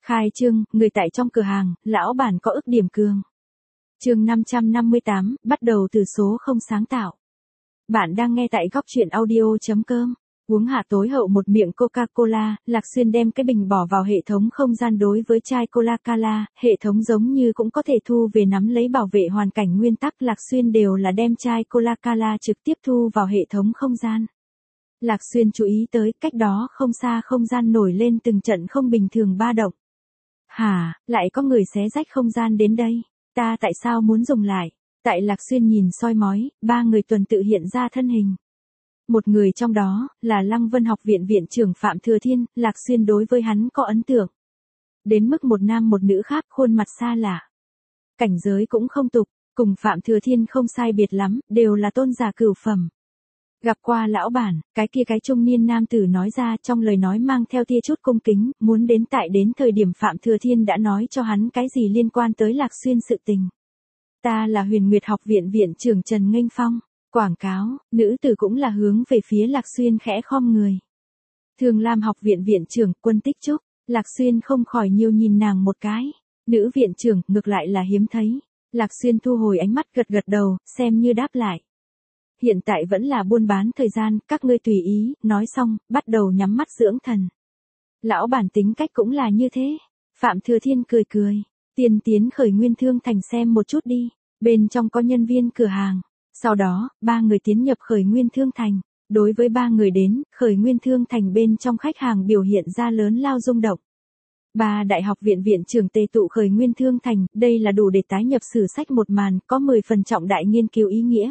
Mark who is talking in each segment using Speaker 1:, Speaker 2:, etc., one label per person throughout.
Speaker 1: Khai trương, người tại trong cửa hàng, lão bản có ức điểm cường. Chương 558, bắt đầu từ số không sáng tạo. Bạn đang nghe tại góc truyện audio.com. Uống hạ tối hậu một miệng Coca-Cola, Lạc Xuyên đem cái bình bỏ vào hệ thống không gian đối với chai Coca-Cola, hệ thống giống như cũng có thể thu về nắm lấy bảo vệ hoàn cảnh nguyên tắc. Lạc Xuyên đều là đem chai Coca-Cola trực tiếp thu vào hệ thống không gian. Lạc Xuyên chú ý tới cách đó không xa không gian nổi lên từng trận không bình thường ba động. Hả, lại có người xé rách không gian đến đây, ta tại sao muốn dùng lại? Tại Lạc Xuyên nhìn soi mói, ba người tuần tự hiện ra thân hình. Một người trong đó, là Lăng Vân Học viện viện trưởng Phạm Thừa Thiên, Lạc Xuyên đối với hắn có ấn tượng. Đến mức một nam một nữ khác khuôn mặt xa lạ. Cảnh giới cũng không tục, cùng Phạm Thừa Thiên không sai biệt lắm, đều là tôn giả cửu phẩm. Gặp qua lão bản, cái trung niên nam tử nói ra trong lời nói mang theo tia chút cung kính, muốn đến thời điểm Phạm Thừa Thiên đã nói cho hắn cái gì liên quan tới Lạc Xuyên sự tình. Ta là Huyền Nguyệt Học viện viện trưởng Trần Nghênh Phong. Quảng cáo, nữ tử cũng là hướng về phía Lạc Xuyên khẽ khom người. Thường Lam Học viện viện trưởng Quân Tích Trúc, Lạc Xuyên không khỏi nhiều nhìn nàng một cái. Nữ viện trưởng ngược lại là hiếm thấy. Lạc Xuyên thu hồi ánh mắt gật gật đầu, xem như đáp lại. Hiện tại vẫn là buôn bán thời gian, các ngươi tùy ý, nói xong, bắt đầu nhắm mắt dưỡng thần. Lão bản tính cách cũng là như thế. Phạm Thừa Thiên cười cười, tiên tiến Khởi Nguyên Thương Thành xem một chút đi, bên trong có nhân viên cửa hàng. Sau đó, ba người tiến nhập Khởi Nguyên Thương Thành. Đối với ba người đến, Khởi Nguyên Thương Thành bên trong khách hàng biểu hiện ra lớn lao rung động. Ba đại học viện viện trưởng tề tụ Khởi Nguyên Thương Thành, đây là đủ để tái nhập sử sách một màn, có 10 phần trọng đại nghiên cứu ý nghĩa.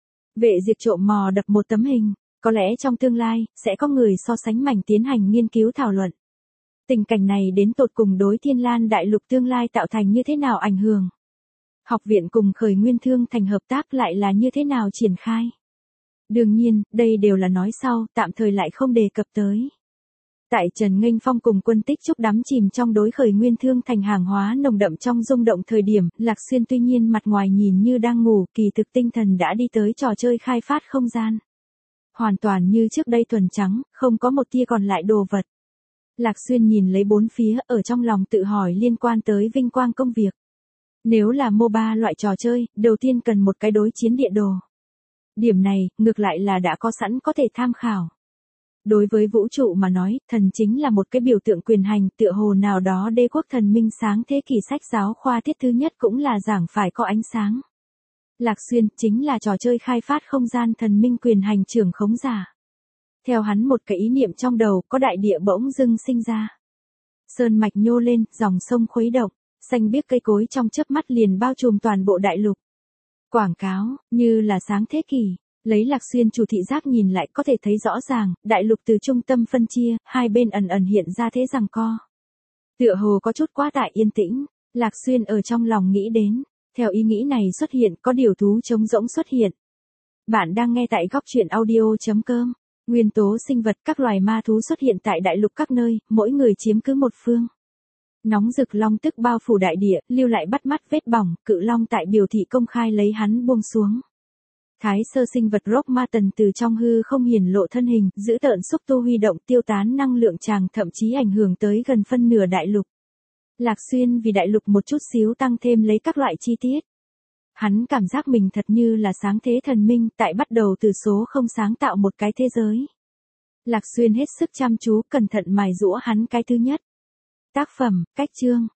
Speaker 1: Vệ diệt trộm mò đập một tấm hình, có lẽ trong tương lai, sẽ có người so sánh mảnh tiến hành nghiên cứu thảo luận. Tình cảnh này đến tột cùng đối Thiên Lan Đại Lục tương lai tạo thành như thế nào ảnh hưởng? Học viện cùng Khởi Nguyên Thương Thành hợp tác lại là như thế nào triển khai? Đương nhiên, đây đều là nói sau, tạm thời lại không đề cập tới. Tại Trần Nghênh Phong cùng Quân Tích Trúc đắm chìm trong đối Khởi Nguyên Thương Thành hàng hóa nồng đậm trong rung động thời điểm, Lạc Xuyên tuy nhiên mặt ngoài nhìn như đang ngủ, kỳ thực tinh thần đã đi tới trò chơi khai phát không gian. Hoàn toàn như trước đây thuần trắng, không có một tia còn lại đồ vật. Lạc Xuyên nhìn lấy bốn phía, ở trong lòng tự hỏi liên quan tới vinh quang công việc. Nếu là MOBA loại trò chơi, đầu tiên cần một cái đối chiến địa đồ. Điểm này, ngược lại là đã có sẵn có thể tham khảo. Đối với vũ trụ mà nói, thần chính là một cái biểu tượng quyền hành, tựa hồ nào đó đế quốc thần minh sáng thế kỷ sách giáo khoa tiết thứ nhất cũng là giảng phải có ánh sáng. Lạc Xuyên chính là trò chơi khai phát không gian thần minh quyền hành trưởng khống giả. Theo hắn một cái ý niệm trong đầu, có đại địa bỗng dưng sinh ra. Sơn mạch nhô lên, dòng sông khuấy động, xanh biếc cây cối trong chớp mắt liền bao trùm toàn bộ đại lục. Quảng cáo, như là sáng thế kỷ. Lấy Lạc Xuyên chủ thị giác nhìn lại có thể thấy rõ ràng, đại lục từ trung tâm phân chia, hai bên ẩn ẩn hiện ra thế giằng co. Tựa hồ có chút quá tại yên tĩnh, Lạc Xuyên ở trong lòng nghĩ đến, theo ý nghĩ này xuất hiện có điều thú trống rỗng xuất hiện. Bạn đang nghe tại góc truyện audio.com, nguyên tố sinh vật các loài ma thú xuất hiện tại đại lục các nơi, mỗi người chiếm cứ một phương. Nóng rực long tức bao phủ đại địa, lưu lại bắt mắt vết bỏng, cự long tại biểu thị công khai lấy hắn buông xuống. Thái sơ sinh vật Rock Ma Tần từ trong hư không hiển lộ thân hình, giữ tợn xúc tu huy động tiêu tán năng lượng tràng thậm chí ảnh hưởng tới gần phân nửa đại lục. Lạc Xuyên vì đại lục một chút xíu tăng thêm lấy các loại chi tiết. Hắn cảm giác mình thật như là sáng thế thần minh tại bắt đầu từ số không sáng tạo một cái thế giới. Lạc Xuyên hết sức chăm chú cẩn thận mài giũa hắn cái thứ nhất. Tác phẩm, cách chương.